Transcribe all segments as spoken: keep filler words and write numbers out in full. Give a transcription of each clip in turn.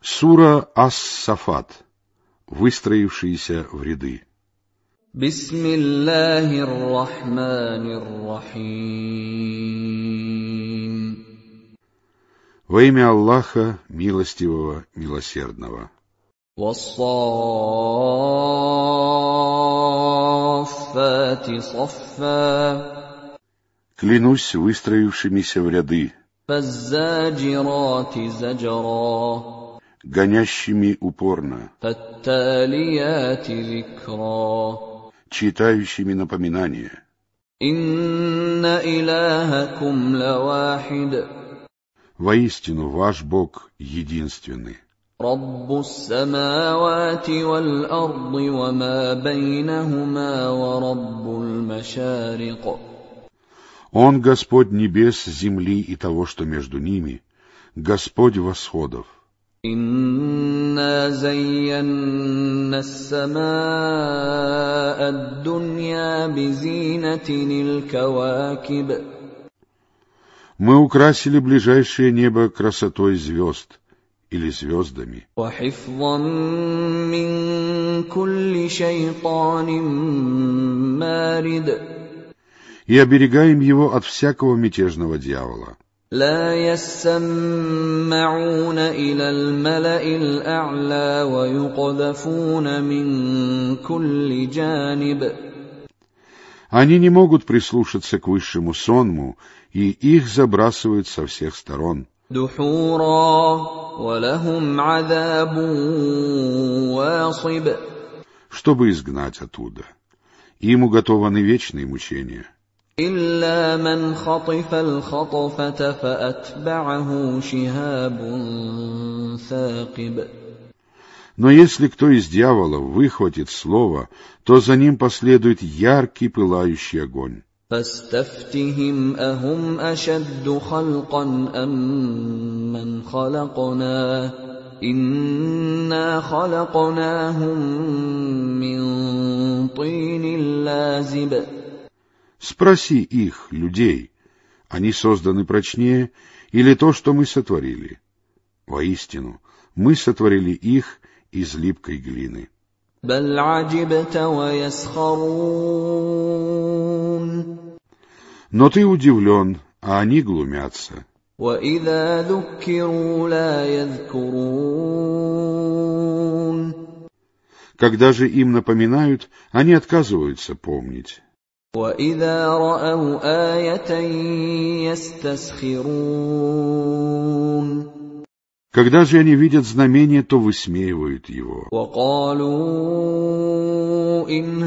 Сура Ас-Сафат. Выстроившиеся в ряды. Бисмиллахир-рахманир-рахим. Во имя Аллаха, милостивого, милосердного. Вас-саффати саффа. Клянусь выстроившимися в ряды. Фаззаджирати заджра. Гонящими упорно, фатталияти зикра, читающими напоминания. Инна илахакум лавахид. Воистину, ваш Бог единственный. Раббус самавати вал арди ва ма байнахума ва раббул машарик. Он Господь небес, земли и того, что между ними, Господь восходов. إنا زينا السماء الدنيا بزينة الكواكب. Мы украсили ближайшее небо красотой звезд или звездами. وحفظا من كل شيطان مارد. И оберегаем его от всякого мятежного дьявола. لا يسمعون إلى الملأ الأعلى ويقذفون من كل جانب. Они не могут прислушаться к высшему сонму, и их забрасывают со всех сторон. دحورا ولهم عذاب واصب. Чтобы изгнать оттуда. Им уготованы вечные мучения. إلا من خطف الخطفة فأتبعه شهاب ثاقب. Но если кто из дьяволов выхватит слово, то за ним последует яркий пылающий огонь. فاستفتهم أهم أشد خلقا أم من خلقنا إنا خلقناهم من طين لازب. Спроси их, людей, они созданы прочнее или то, что мы сотворили? Воистину, мы сотворили их из липкой глины. بل عجبت ويسخرون. Но ты удивлен, а они глумятся. وإذا ذكروا لا يذكرون. Когда же им напоминают, они отказываются помнить. وَإِذَا رَأَوْا آيَةً يَسْتَسْخِرُونَ. Когда же они видят знамение, то высмеивают его. وَقَالُوا إِنْ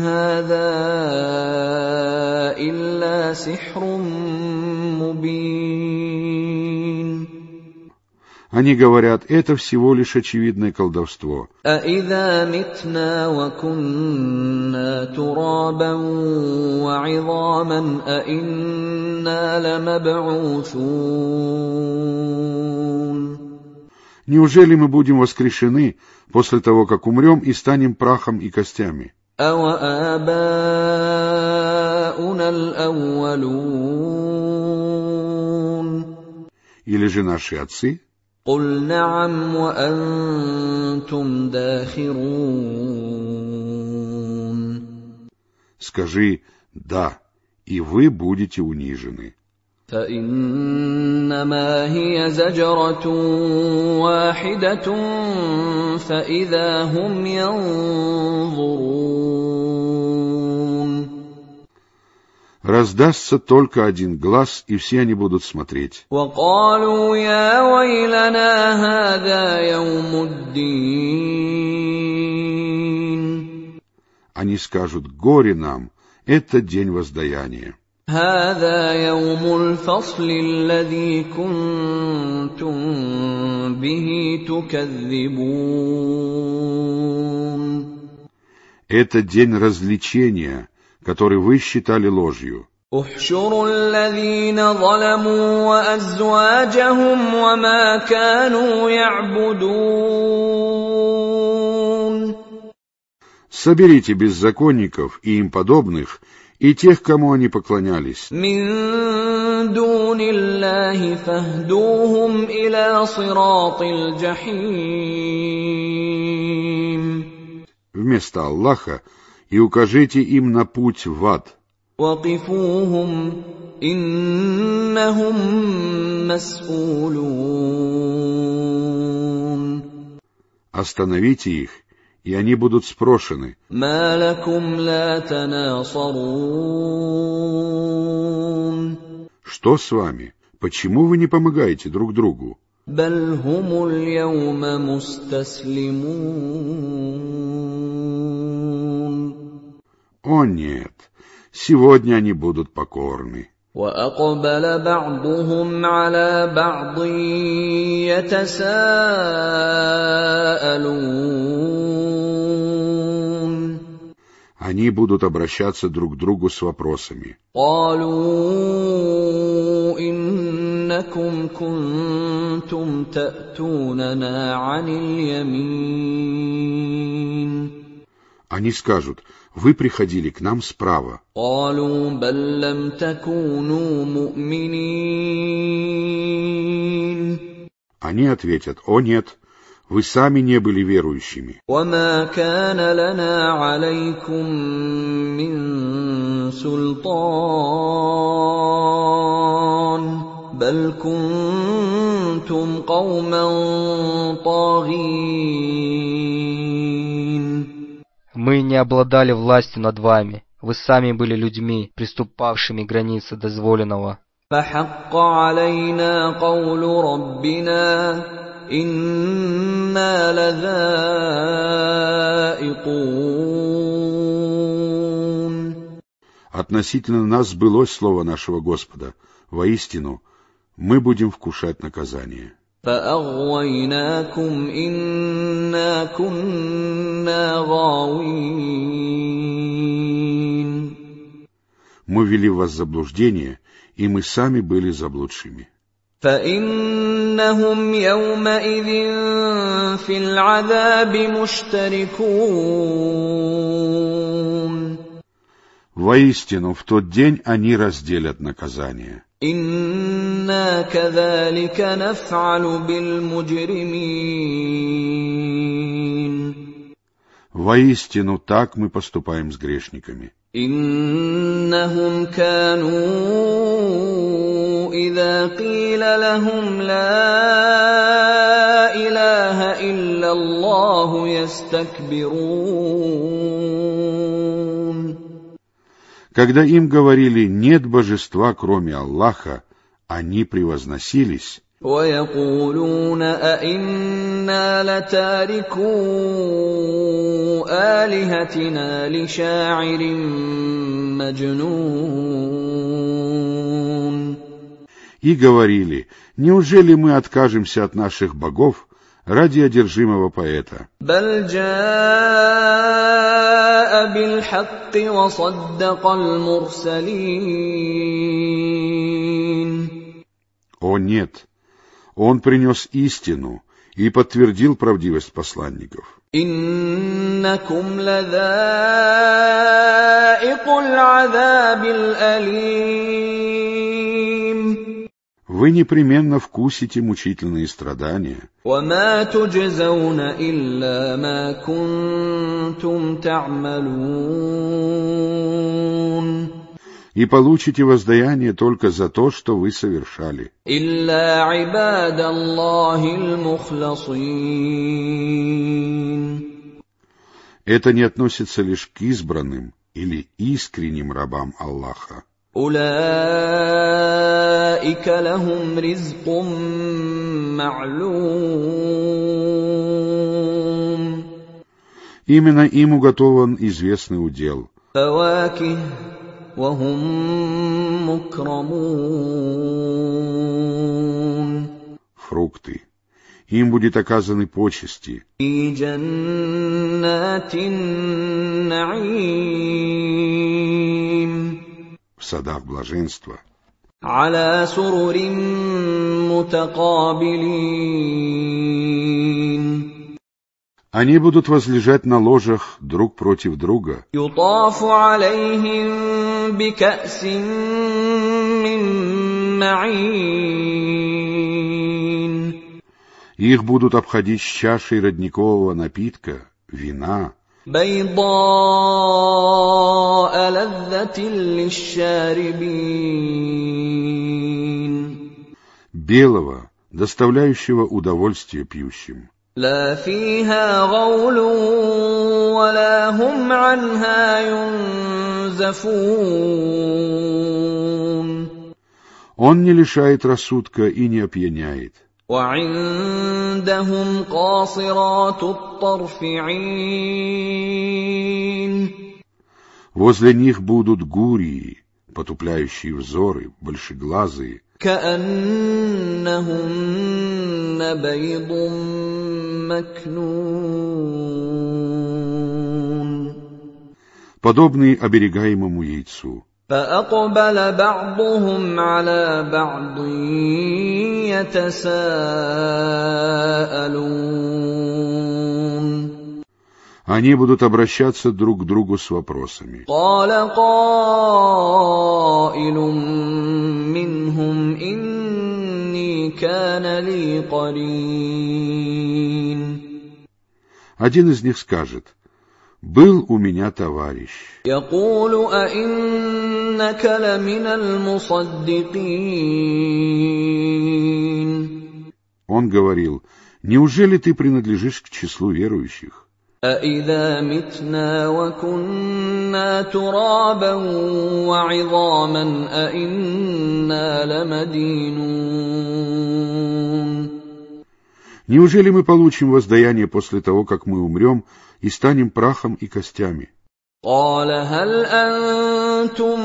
هَذَا إِلَّا سِحْرٌ مُبِينٌ. Они говорят, это всего лишь очевидное колдовство. أَإِذَا مِتْنَا وَكُنَّا تُرَابًا وَعِظَامًا أَإِنَّا لَمَبْعُوثُونَ. Неужели мы будем воскрешены после того, как умрем и станем прахом и костями? أَوَآبَاؤُنَا الْأَوَّلُونَ. Или же наши отцы? قُلْ نَعَمْ وَأَنْتُمْ دَاخِرُونَ. Скажи «да», и вы будете унижены. فَإِنَّمَا هِيَ زَجْرَةٌ وَاحِدَةٌ فَإِذَا هُمْ يَنظُرُونَ. Раздастся только один глас, и все они будут смотреть. وَقَالُوا يَا وَيْلَنَا هَذَا يَوْمُ الدِّينِ. Они скажут «горе нам, это день воздаяния». هَذَا يَوْمُ الْفَصْلِ الَّذِي كُنْتُمْ بِهِ تُكَذِّبُونَ. Это день развлечения, который вы считали ложью. احشروا الذين ظلموا وأزواجهم وما كانوا يعبدون. Соберите беззаконников и им подобных, и тех, кому они поклонялись. مِن دُونِ اللَّهِ فَاهْدُوهُمْ إِلَى صِرَاطِ الْجَحِيمِ. Вместо Аллаха и укажите им на путь в ад. وَقِفُوهُمْ إِنَّهُمْ مسؤولون. Остановите их, и они будут спрошены. مَا لَكُمْ لَا تَنَاصَرُونَ. Что с вами? Почему вы не помогаете друг другу? بَلْ هُمُ الْيَوْمَ مُسْتَسْلِمُونَ. О нет, сегодня они будут покорны. وَأَقْبَلَ بَعْضُهُمْ عَلَى بَعْضٍ يَتَسَاءَلُونَ. Они будут обращаться друг к другу с вопросами. قَالُوا إِنَّكُمْ كُنتُمْ تَأْتُونَنَا عَنِ الْيَمِينِ. Они скажут: вы приходили к нам справа. قَالُوا بَل لَّمْ تَكُونُوا مُؤْمِنِينَ. Они ответят: о нет, вы сами не были верующими. وَمَا كَانَ لَنَا عَلَيْكُمْ مِنْ سُلْطَانٍ بَلْ كُنْتُمْ قَوْمًا طَاغِينَ. Мы не обладали властью над вами, вы сами были людьми, приступавшими границы дозволенного. فَحَقَّ عَلَيْنَا قَوْلُ رَبِّنَا إِنَّا لَذَائِقُونَ. Относительно нас сбылось слово нашего Господа. Воистину, мы будем вкушать наказание. فَأَغْوَيْنَاكُمْ إِنَّا كُنَّا غَاوِينَ. Мы ввели вас в заблуждение, и мы сами были заблудшими. فَإِنَّهُمْ يَوْمَئِذٍ فِي الْعَذَابِ مُشْتَرِكُونَ. Воистину, в тот день они разделят наказание. إِنَّا كَذَلِكَ نَفْعَلُ بِالْمُجْرِمِينَ. Воистину, так мы поступаем с грешниками. إِنَّهُمْ كَانُوا إِذَا قِيلَ لَهُمْ لَا إِلَٰهَ إِلَّا اللَّهُ يَسْتَكْبِرُونَ. Когда им говорили: нет божества, кроме Аллаха, они превозносились. وَيَقُولُونَ أَإِنَّا لَتَارِكُو آلِهَتِنَا لِشَاعِرٍ مَجْنُونٍ. И говорили: неужели мы откажемся от наших богов ради одержимого поэта? بَلْ جَاءَ بِالْحَقِّ وَصَدَّقَ الْمُرْسَلِينَ. О нет! Он принес истину и подтвердил правдивость посланников. إِنَّكُمْ لَذَائِقُو الْعَذَابِ الْأَلِيمِ. Вы непременно вкусите мучительные страдания. وَمَا تُجْزَوْنَ إِلَّا مَا كُنتُمْ تَعْمَلُونَ. И получите воздаяние только за то, что вы совершали. إِلَّا عِبَادَ اللَّهِ الْمُخْلَصِينَ. Это не относится лишь к избранным или искренним рабам Аллаха. أُولَئِكَ لَهُمْ رِزْقٌ مَّعْلُومٌ. Именно им уготован известный удел. فَوَاكِهُ وَهُمْ مُكْرَمُونَ. Фрукты. Им будет оказаны почести. فِي جَنَّاتِ النَّعِيمِ. В садах блаженства. عَلَى سُرُرٍ مُتَقَابِلِينَ. Они будут возлежать на ложах друг против друга. يُطَافُ عَلَيْهِم بكأس من معين. Их будут обходить с чашей родникового напитка, вина, بيضاء لذة للشاربين. белого, доставляющего удовольствие пьющим. لا فيها غول ولا هم عنها ينزفون. Он не лишает рассудка и не опьяняет. وعندهم قاصرات الطرف عين. Возле них будут гурии, потупляющие взоры, большеглазые, كأنهن بيض مكنون. подобные оберегаемому яйцу. فأقبل بعضهم على بعض يتساءلون. Они будут обращаться друг к другу с вопросами. قال قائل منهم إني كان لي قرين. Один из них скажет: «Был у меня товарищ». يقول أئنك لمن المصدقين. Он говорил: «Неужели ты принадлежишь к числу верующих?» أَإِذَا مِتْنَا وَكُنَّا تُرَابًا وَعِظَامًا أَإِنَّا لَمَدِينُونَ. Неужели мы получим воздаяние после того, как мы умрем и станем прахом и костями? قَالَ هَلْ أَنْتُمْ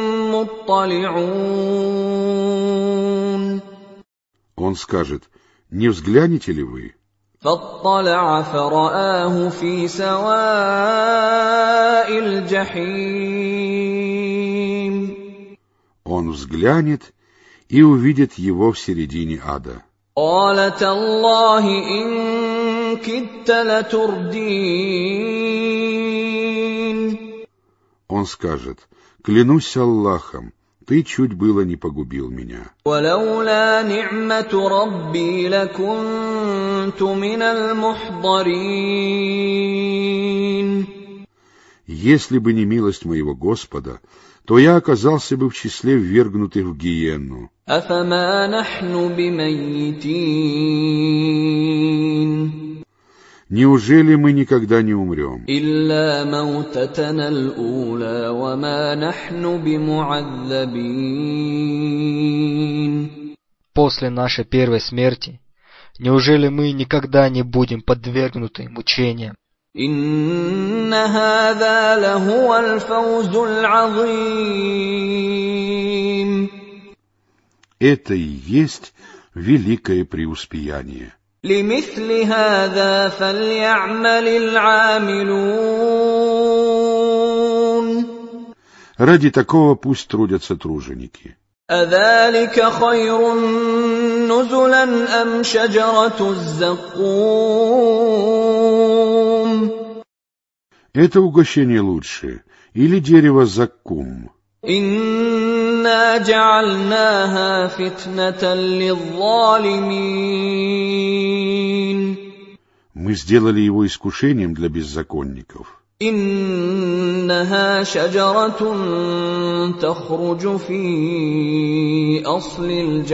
مُطَّلِعُونَ. Он скажет: «Не взглянете ли вы?» فاطلع فرآه في سواء الجحيم. Он взглянет и увидит его в середине ада. قال تالله إن كدت لتردين. Он скажет: «Клянусь Аллахом, ты чуть было не погубил меня». ولولا نعمة ربي لكنت من المحضرين. Если бы не милость моего Господа, то я оказался бы в числе ввергнутых в гиенну. أفما نحن بميتين. Неужели мы никогда не умрем? إلا موتتنا الأولى وما نحن بمعذبين. После нашей первой смерти, неужели мы никогда не будем подвергнуты мучениям? إن هذا لهو الفوز العظيم. Это и есть великое преуспеяние. لمثل هذا فليعمل العاملون. Ради такого пусть трудятся труженики. أذلك خير نزلا أم شجرة الزقوم. Это угощение лучше или дерево заккум? إنا جعلناها فتنة للظالمين. Мы сделали его искушением для беззаконников. إنها شجرة تخرج في أصل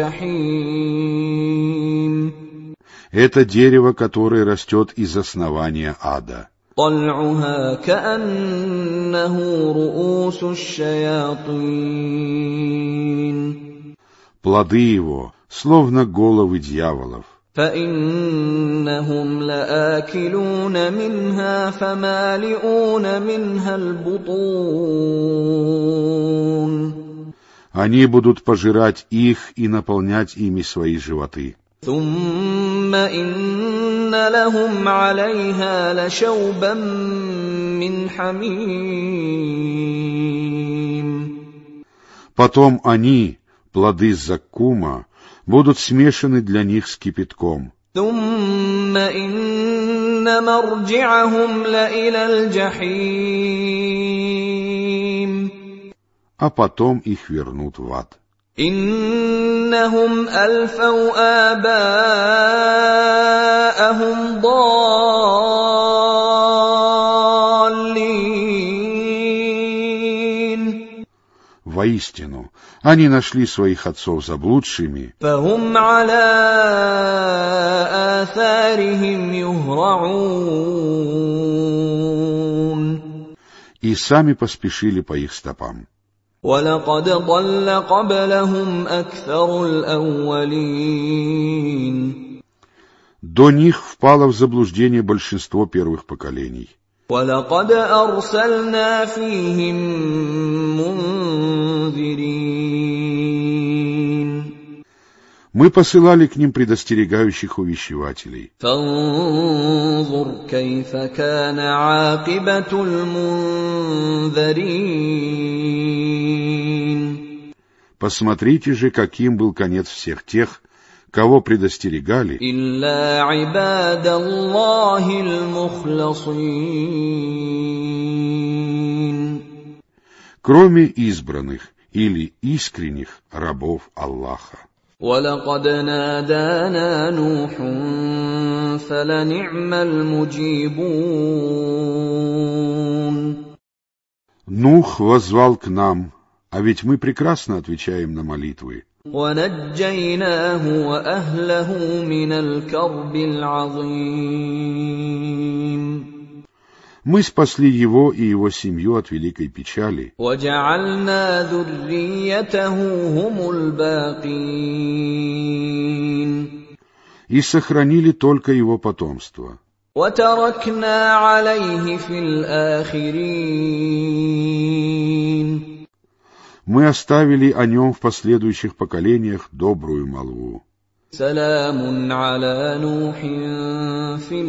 الجحيم. Это дерево, которое растет из основания ада. طلعها كأنه رؤوس الشياطين. Плоды его, словно головы дьяволов. فإنهم لآكلون منها فمالئون منها البطون. Они будут пожирать их и наполнять ими свои животы. ثم إن لهم عليها لشوبا من حميم. Потом они, плоды заккума, будут смешаны для них с кипятком. ثم إن مرجعهم لإلى الجحيم. а потом их вернут в ад. إنهم ألفوا آباءهم ضالين. Воистину, они нашли своих отцов заблудшими, فهم على آثارهم يهرعون. и сами поспешили по их стопам. وَلَقَدْ ضَلَّ قَبْلَهُمْ أَكْثَرُ الْأَوَّلِينَ. До них впало в заблуждение большинство первых поколений. وَلَقَدْ أَرْسَلْنَا فِيهِم مُنذِرِينَ. Мы посылали к ним предостерегающих увещевателей. فانظر كيف كان عاقبة المنذرين. Посмотрите же, каким был конец всех тех, кого предостерегали, إلا عباد الله المخلصين. кроме избранных или искренних рабов Аллаха. وَلَقَدْ نَادَانَا نُوحٌ فَلَنِعْمَ الْمُجِيبُونَ. Нух воззвал к нам, а ведь мы прекрасно отвечаем на молитвы. وَنَجَّيْنَاهُ وَأَهْلَهُ مِنَ الْكَرْبِ الْعَظِيمِ. Мы спасли его и его семью от великой печали. وَجَعَلْنَا ذُرِّيَّتَهُ هُمُ الْبَاقِينَ. И сохранили только его потомство. وَتَرَكْنَا عَلَيْهِ فِي الْآخِرِينَ. Мы оставили о нем в последующих поколениях добрую молву. سلام على نوح في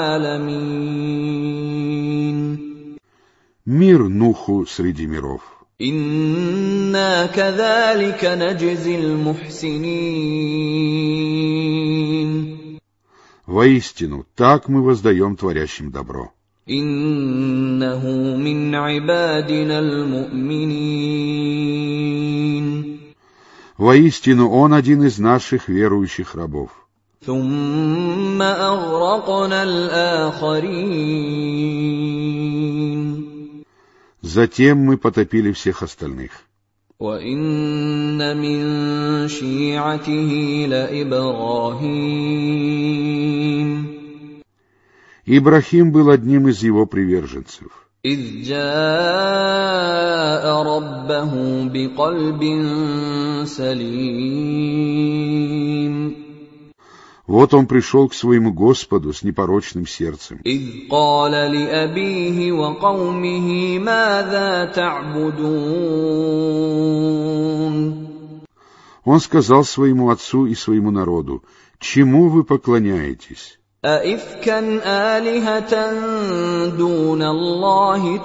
العالمين. Мир Нуху среди миров. إنا كذلك نجزي المحسنين. Воистину, так мы воздаем творящим добро. إنه من عبادنا المؤمنين. Воистину, он один из наших верующих рабов. ثم أغرقنا الآخرين. Затем мы потопили всех остальных. وَإِنَّ مِن شِيعَتِهِ لَإِبْرَاهِيمَ. Ибрахим был одним из его приверженцев. إِذْ جَاءَ رَبَّهُ بِقَلْبٍ سَلِيمٍ. Вот он пришел к своему Господу с непорочным сердцем. إِذْ قَالَ لِأَبِيهِ وَقَوْمِهِ مَاذَا تَعْبُدُونَ. Он сказал своему отцу и своему народу: «Чему вы поклоняетесь? أَئِفْكًا آلِهَةً دُونَ اللَّهِ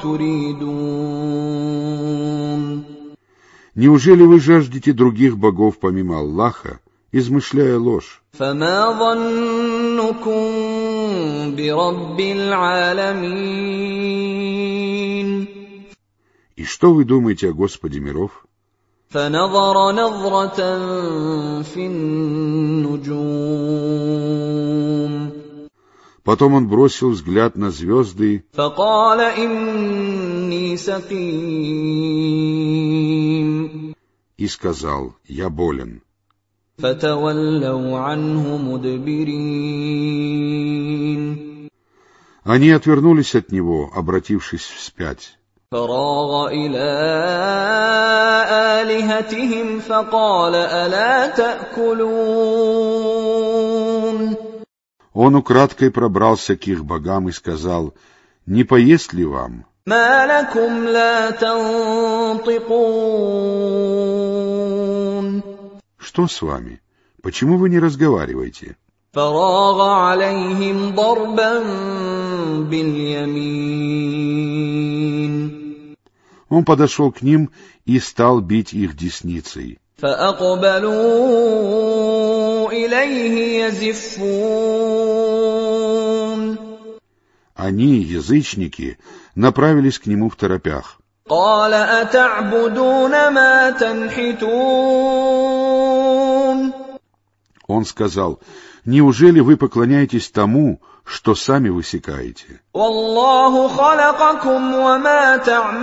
تُرِيدُونَ. Неужели вы жаждете других богов помимо Аллаха, измышляя ложь? فَمَا ظَنُّكُم بِرَبِّ الْعَالَمِينَ. И что вы думаете о Господе миров?» فَنَظَرَ نَظْرَةً فِي النُّجُومِ. Потом он бросил взгляд на звезды فَقَالَ إِنِّي سَقِيمٌ. и сказал: «Я болен». فَتَوَلَّوْا عَنْهُ مُدْبِرِينَ. Они отвернулись от него, обратившись вспять. فَرَاغَ إِلَىٰ آلِهَتِهِمْ فَقَالَ أَلَا تَأْكُلُونَ. Он украдкой пробрался к их богам и сказал: «Не поесть ли вам? مَا لَكُمْ لَا تَنطِقُونَ. Что с вами? Почему вы не разговариваете?» فَرَاغَ عَلَيْهِمْ ضَرْبًا بِالْيَمِينِ. Он подошел к ним и стал бить их десницей. فَأَقْبَلُوا إِلَيْهِ يَزِفُّونَ. Они, язычники, направились к нему второпях. قال أتعبدون ما تنحتون. Он сказал: неужели вы поклоняетесь тому, что сами высекаете? والله خلقكم وما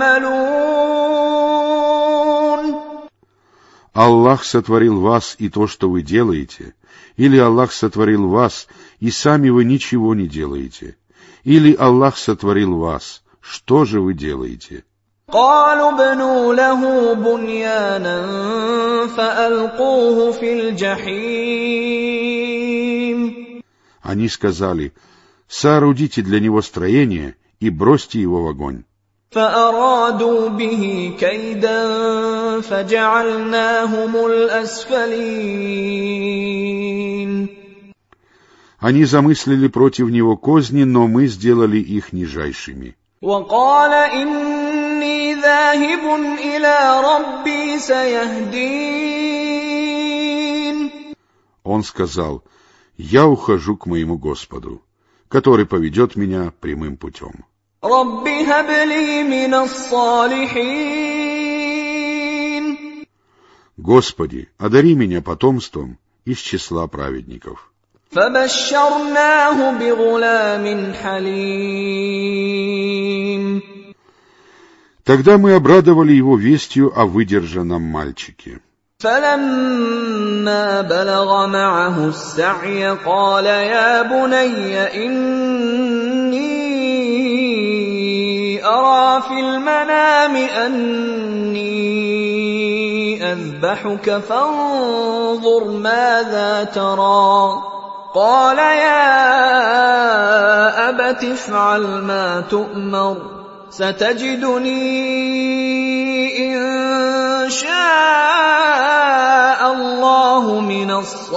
تعملون. Аллах сотворил вас и то, что вы делаете, или Аллах сотворил вас, и сами вы ничего не делаете, или Аллах сотворил вас, что же вы делаете? قالوا ابنوا له بنيانا فألقوه في الجحيم. Они сказали: соорудите для него строение и бросьте его в огонь. فأرادوا به كيدا فجعلناهم الأسفلين. Они замыслили против него козни, но мы сделали их нижайшими. وقال إني ذاهب إلى ربي سيهدين. Он сказал: я ухожу к моему Господу, который поведет меня прямым путем. رب هب لي من الصالحين. Господи, одари меня потомством из числа праведников. فبشرناه بغلام حليم. Тогда мы обрадовали его вестью о выдержанном мальчике. فلما بلغ معه السعي قال يا بني إني أرى في المنام أني أذبحك فانظر ماذا ترى. قال يا أبت افعل ما تؤمر ستجدني إن شاء الله من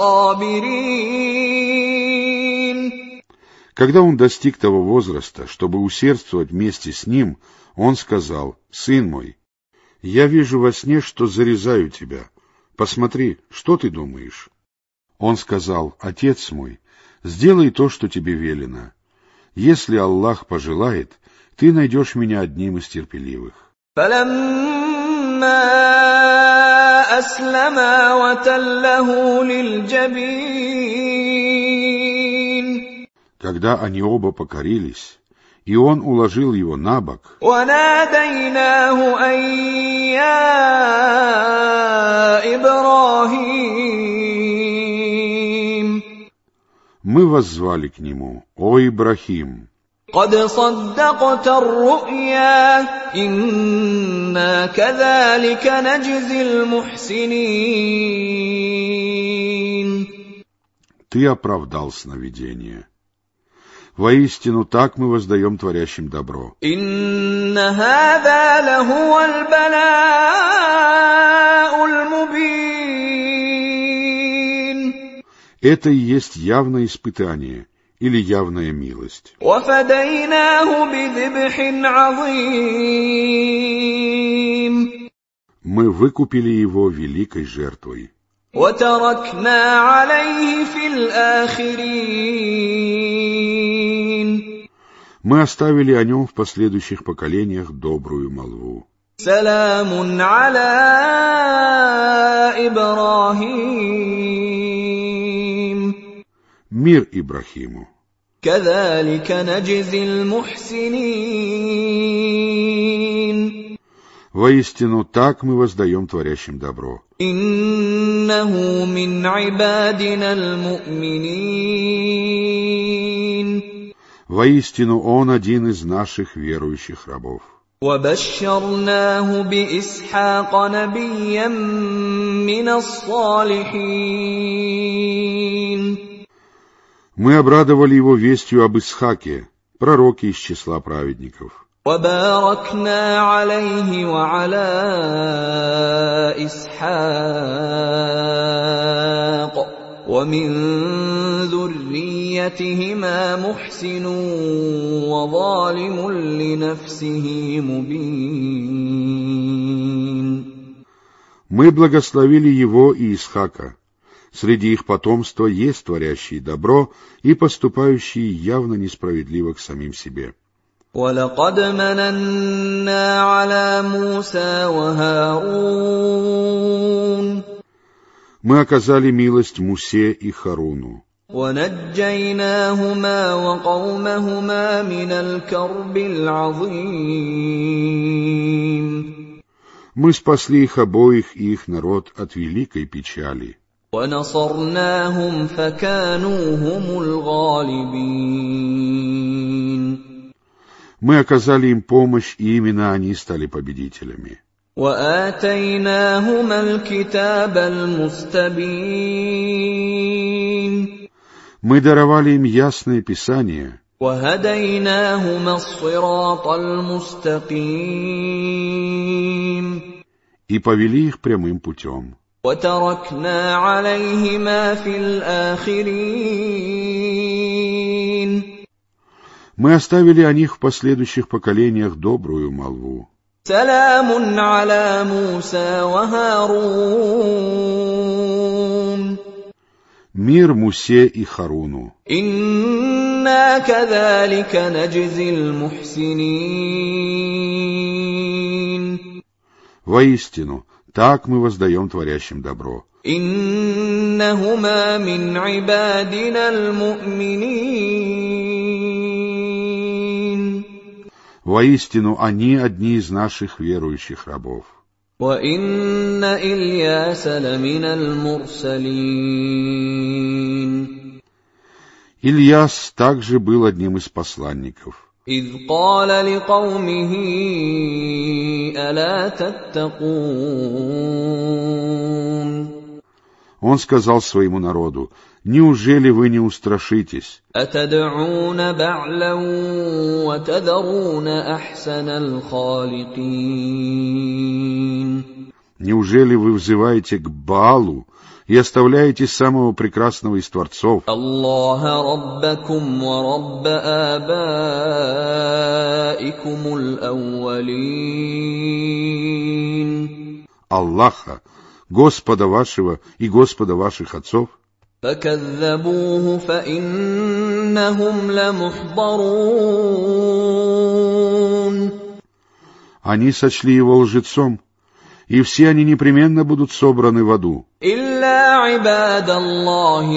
الصابرين. Когда он достиг того возраста, чтобы усердствовать вместе с ним, он сказал: сын мой, я вижу во сне, что зарезаю тебя. Посмотри, что ты думаешь? Он сказал: отец мой, сделай то, что тебе велено. Если Аллах пожелает, ты найдешь меня одним из терпеливых. فلما أسلما وتله للجبين. Когда они оба покорились, и он уложил его на бок, وناديناه أن يا إبراهيم. мы воззвали к нему: о Ибрахим! قد صدقت الرؤيا إنا كذلك نجزي المحسنين. Ты оправдал сновидение. Воистину, так мы воздаем творящим добро. إن هذا لهو البلاء المبين. Это и есть явное испытание или явная милость. وفديناه بذبح عظيم. Мы выкупили его великой жертвой. وتركنا عليه في الآخرين. Мы оставили о нем в последующих поколениях добрую молву. سلام على إبراهيم. Мир Ибрахиму. كذلك نجزي المحسنين. Воистину, так мы воздаем творящим добро. إنه من عبادنا المؤمنين. Воистину, он один из наших верующих рабов. وبشرناه بإسحاق نبيا من الصالحين. Мы обрадовали его вестью об Исхаке, пророке из числа праведников. وباركنا عليه وعلى إسحاق ومن ذريتهما محسن وظالم لنفسه مبين. Мы благословили его и Исхака. Среди их потомства есть творящие добро и поступающие явно несправедливо к самим себе. وَلَقَدْ مَنَنَّا عَلَى مُوسَى وَهَارُونَ Мы оказали милость Мусе и Харуну. وَنَجَّيْنَاهُمَا وَقَوْمَهُمَا مِنَ الْكَرْبِ الْعَظِيمِ Мы спасли их обоих и их народ от великой печали. وَنَصَرْنَاهُمْ فَكَانُوا هُمُ الْغَالِبِينَ Мы оказали им помощь, и именно они стали победителями. وَآتَيْنَاهُمَا الْكِتَابَ الْمُسْتَبِينَ Мы даровали им ясное Писание. وَهَدَيْنَاهُمَا الصِّرَاطَ الْمُسْتَقِيمَ И повели их прямым путем. وَتَرَكْنَا عَلَيْهِمَا فِي الْآخِرِينَ Мы оставили о них в последующих поколениях добрую молву. سَلَامٌ عَلَى مُوسَى وَهَارُونَ Мир Мусе и Харуну. إِنَّا كَذَلِكَ نَجْزِي الْمُحْسِنِينَ Воистину, так мы воздаем творящим добро. إِنَّهُمَا مِنْ عِبَادِنَا الْمُؤْمِنِينَ Воистину, они одни из наших верующих рабов. وَإِنَّ إِلْيَاسَ لَمِنَ الْمُرْسَلِينَ Ильяс также был одним из посланников. إِذْ قَالَ لِقَوْمِهِ أَلَا تَتَّقُونَ Он сказал своему народу: «Неужели вы не устрашитесь? أَتَدْعُونَ بَعْلًا وَتَذَرُونَ أَحْسَنَ الْخَالِقِينَ Неужели вы взываете к Баалу и оставляете самого прекрасного из творцов, اللَّهَ رَبَّكُمْ وَرَبَّ آبَائِكُمُ الْأَوَّلِينَ Аллаха, Господа вашего и Господа ваших отцов?» فَكَذَّبُوهُ فَإِنَّهُمْ لَمُحْضَرُونَ Они сочли его лжецом, и все они непременно будут собраны в аду. إِلَّا عِبَادَ اللَّهِ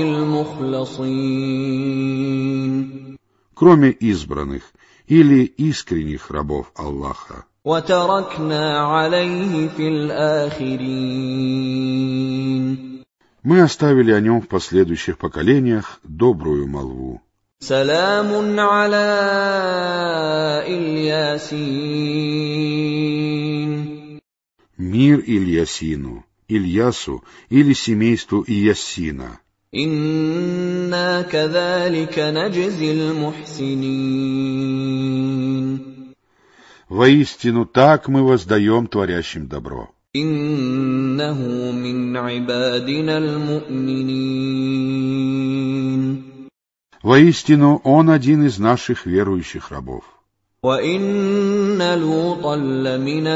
الْمُخْلَصِينَ Кроме избранных или искренних рабов Аллаха. وَتَرَكْنَا عَلَيْهِ فِي الْآخِرِينَ Мы оставили о нем в последующих поколениях добрую молву. سَلَامٌ عَلَى إِلْيَاسِينَ Мир Ильясину, Ильясу или семейству Иясина. إِنَّا كَذَلِكَ نَجْزِي الْمُحْسِنِينَ Воистину, так мы воздаем творящим добро. إِنَّهُ مِنْ عِبَادِنَا الْمُؤْمِنِينَ Воистину, он один из наших верующих рабов. وَإِنَّ لُوطًا لَمِنَ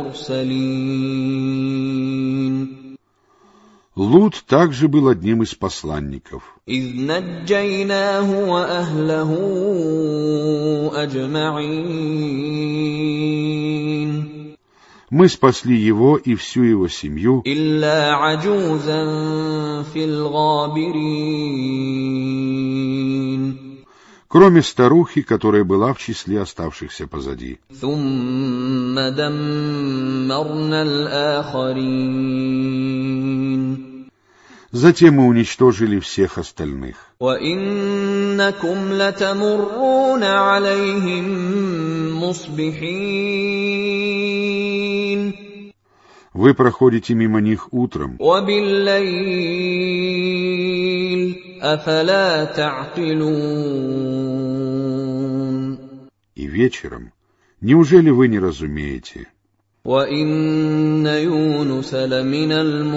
الْمُرْسَلِينَ Лут также был одним из посланников. إِذْ نَجَّيْنَاهُ وَأَهْلَهُ أَجْمَعِينَ Мы спасли его и всю его семью, إِلَّا عَجُوزًا فِي الْغَابِرِينَ кроме старухи, которая была в числе оставшихся позади. ثُمَّ دَمَّرْنَا الْآخَرِينَ Затем мы уничтожили всех остальных. وَإِنَّكُمْ لَتَمُرُّونَ عَلَيْهِمْ مُصْبِحِينَ Вы проходите мимо них утром, وَبِاللَّيْلِ أَفَلَا تَعْقِلُونَ и вечером. Неужели вы не разумеете? وَإِنَّ يُونُسَ لَمِنَ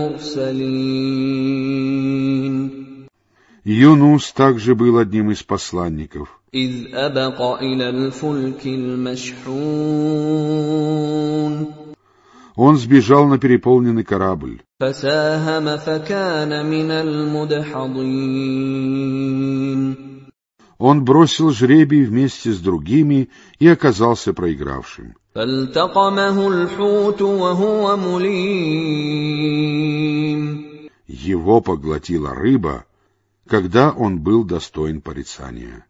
الْمُرْسَلِينَ Юнус также был одним из посланников. إِذْ أَبَقَ إِلَى الْفُلْكِ الْمَشْحُونِ Он сбежал на переполненный корабль. فَسَاهَمَ فَكَانَ مِنَ الْمُدْحَضِينَ Он бросил жребий вместе с другими и оказался проигравшим. فالتقمه الحوت وهو مليم. Его поглотила рыба, когда он был достоин порицания.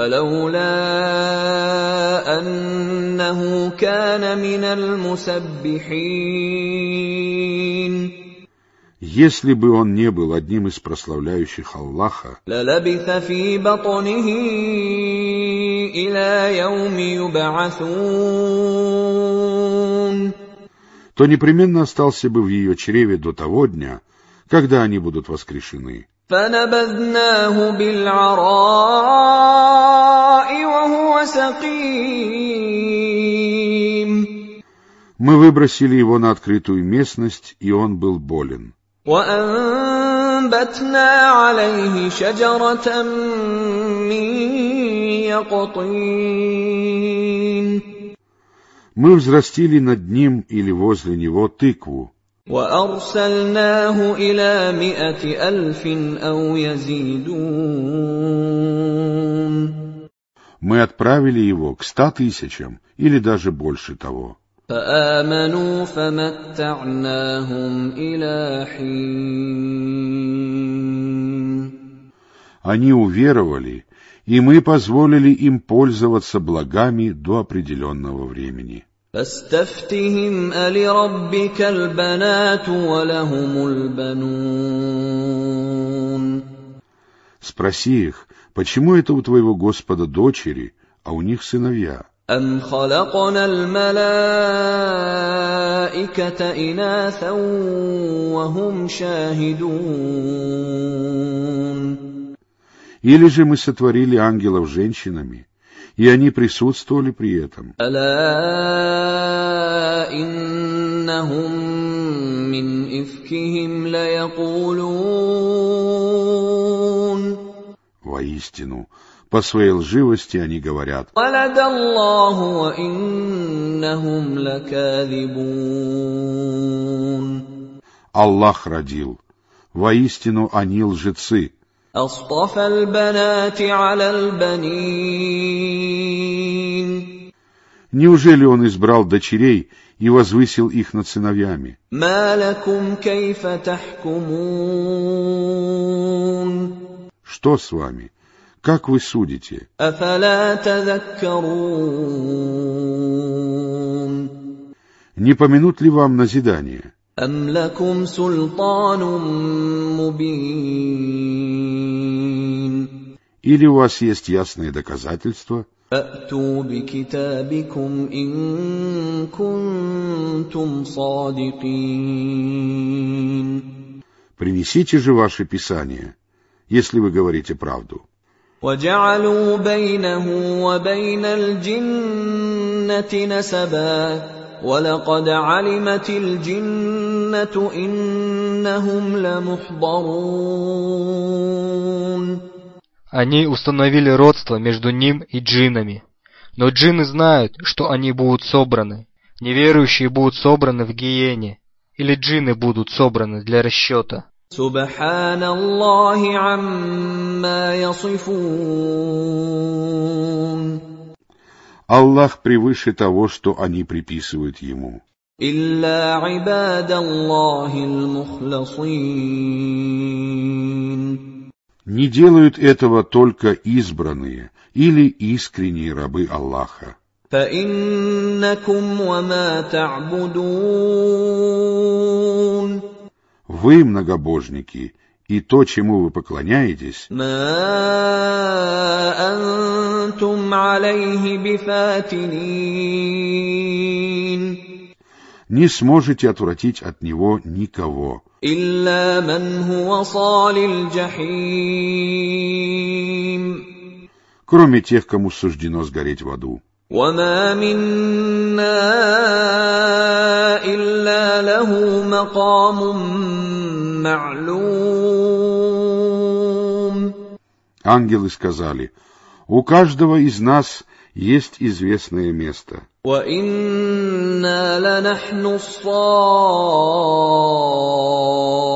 فلولا أنه كان من المسبحين. Если бы он не был одним из прославляющих Аллаха, للبث في بطنه إلى يوم يبعثون. то непременно остался бы в ее чреве до того дня, когда они будут воскрешены. فنبذناه بالعراء وهو سقيم. Мы выбросили его на открытую местность, и он был болен. وأنبتنا عليه شجرة من يقطين. Мы взрастили над ним или возле него тыкву. وأرسلناه إلى مئة ألف أو يزيدون. Мы отправили его к ста тысячам или даже больше того. فآمنوا فمتعناهم إلى حين. Они уверовали, и мы позволили им пользоваться благами до определенного времени. فاستفتهم ألربك البنات ولهم البنون. Спроси их, почему это у твоего Господа дочери, а у них сыновья? أم خلقنا الملائكة إناثا وهم شاهدون. Или же мы сотворили ангелов женщинами, и они присутствовали при этом. ألا إنهم من إفكهم ليقولون. Воистину, по своей лживости они говорят: ولد الله وإنهم لكاذبون. Аллах родил. Воистину, они лжецы. أصطفى البنات على البنين. Неужели он избрал дочерей и возвысил их над сыновьями? ما لكم كيف تحكمون. Что с вами? Как вы судите? أفلا تذكرون. Не помянут ли вам назидание? أم لكم سلطان مبين. Или у вас есть ясные доказательства? فأتوا بكتابكم إن كنتم صادقين. Принесите же ваше писание, если вы говорите правду. وجعلوا بينه وبين الجنة نسبا ولقد علمت الجنة إنهم لمحضرون. Они установили родство между ним и джиннами. Но джинны знают, что они будут собраны. Неверующие будут собраны в гиене. Или джинны будут собраны для расчета. سبحان الله عما يصفون. Аллах превыше того, что они приписывают ему. إلا عباد الله المخلصين. Не делают этого только избранные или искренние рабы Аллаха. فإنكم وما تعبدون. Вы, многобожники, и то, чему вы поклоняетесь, ما أنتم عليه بفاتنين. не сможете отвратить от него никого, إلا من هو صال الجحيم. кроме тех, кому суждено сгореть в аду. وما منا إلا له مقام معلوم. Ангелы сказали: у каждого из нас есть известное место. وإنا لنحن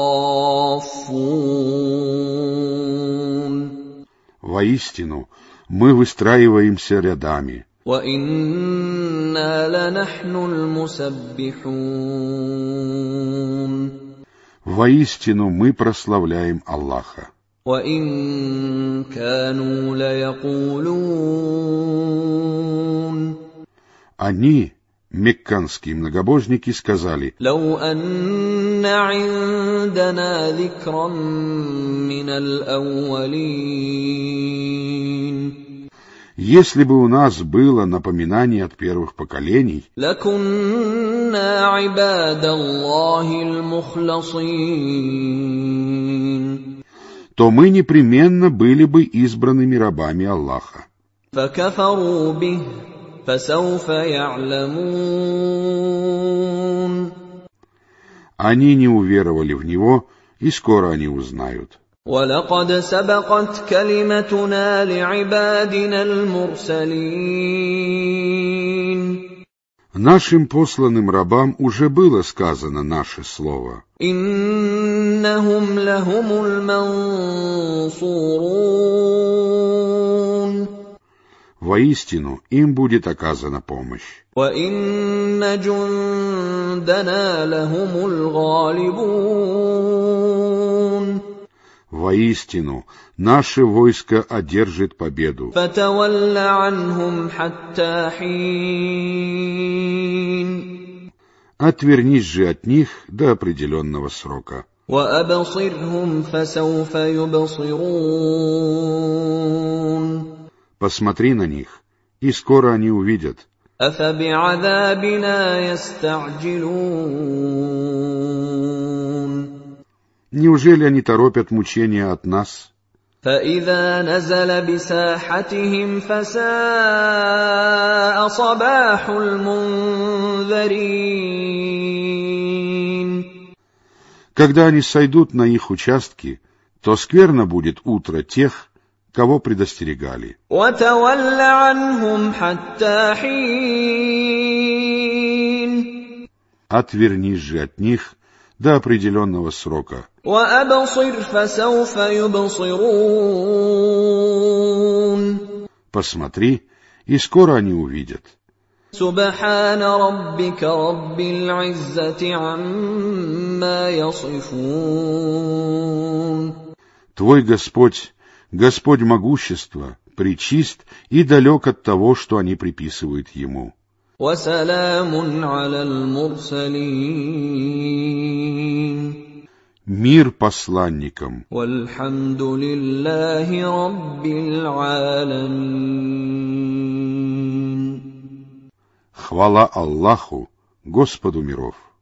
الصافون. Воистину, Мы выстраиваемся рядами. وَإِنَّا لَنَحْنُ الْمُسَبِّحُونَ. Воистину мы прославляем Аллаха. وَإِن كَانُوا لَيَقُولُونَ. Они, мекканские многобожники, сказали: لَوْ أَنَّ عِندَنَا ذِكْرًا مِّنَ الْأَوَّلِينَ. Если бы у нас было напоминание от первых поколений, لَكُنَّا عِبَادَ اللَّهِ الْمُخْلَصِينَ. то мы непременно были бы избранными рабами Аллаха. فَكَفَرُوا بِهِ فَسَوْفَ يَعْلَمُونَ. Они не уверовали в него, и скоро они узнают. وَلَقَدْ سَبَقَتْ كَلِمَتُنَا لِعِبَادِنَا الْمُرْسَلِينَ. Нашим посланным рабам уже было сказано наше слово. إِنَّهُمْ لَهُمُ الْمَنصُورُونَ. Воистину, им будет оказана помощь. وَإِنَّ جُندَنَا لَهُمُ الْغَالِبُونَ. Воистину, наше войско одержит победу. فَتَوَلَّ عَنْهُمْ حَتَّى حِينٍ. Отвернись же от них до определенного срока. وَأَبْصِرْهُمْ فَسَوْفَ يُبْصِرُونَ. Посмотри на них, и скоро они увидят. أَفَبِعَذَابِنَا يَسْتَعْجِلُونَ. Неужели они торопят мучения от нас? فَإِذَا نَزَلَ بِسَاحَتِهِمْ فَسَاءَ صَبَاحُ الْمُنذَرِينَ. Когда они сойдут на их участки, то скверно будет утро тех, кого предостерегали. وَتَوَلَّ عَنْهُمْ حَتَّى حِينٍ. Отвернись же от них до определенного срока. وَأَبْصِرْ فَسَوْفَ يُبْصِرُونَ. Посмотри, и скоро они увидят. سُبْحَانَ رَبِّكَ رَبِّ الْعِزَّةِ عَمَّا يَصِفُونَ. Твой Господь, Господь могущества, пречист и далек от того, что они приписывают Ему. وَسَلَامٌ عَلَى الْمُرْسَلِينَ. Мир посланникам. وَالْحَمْدُ لِلَّهِ رَبِّ الْعَالَمِينَ. Хвала Аллаху, Господу миров.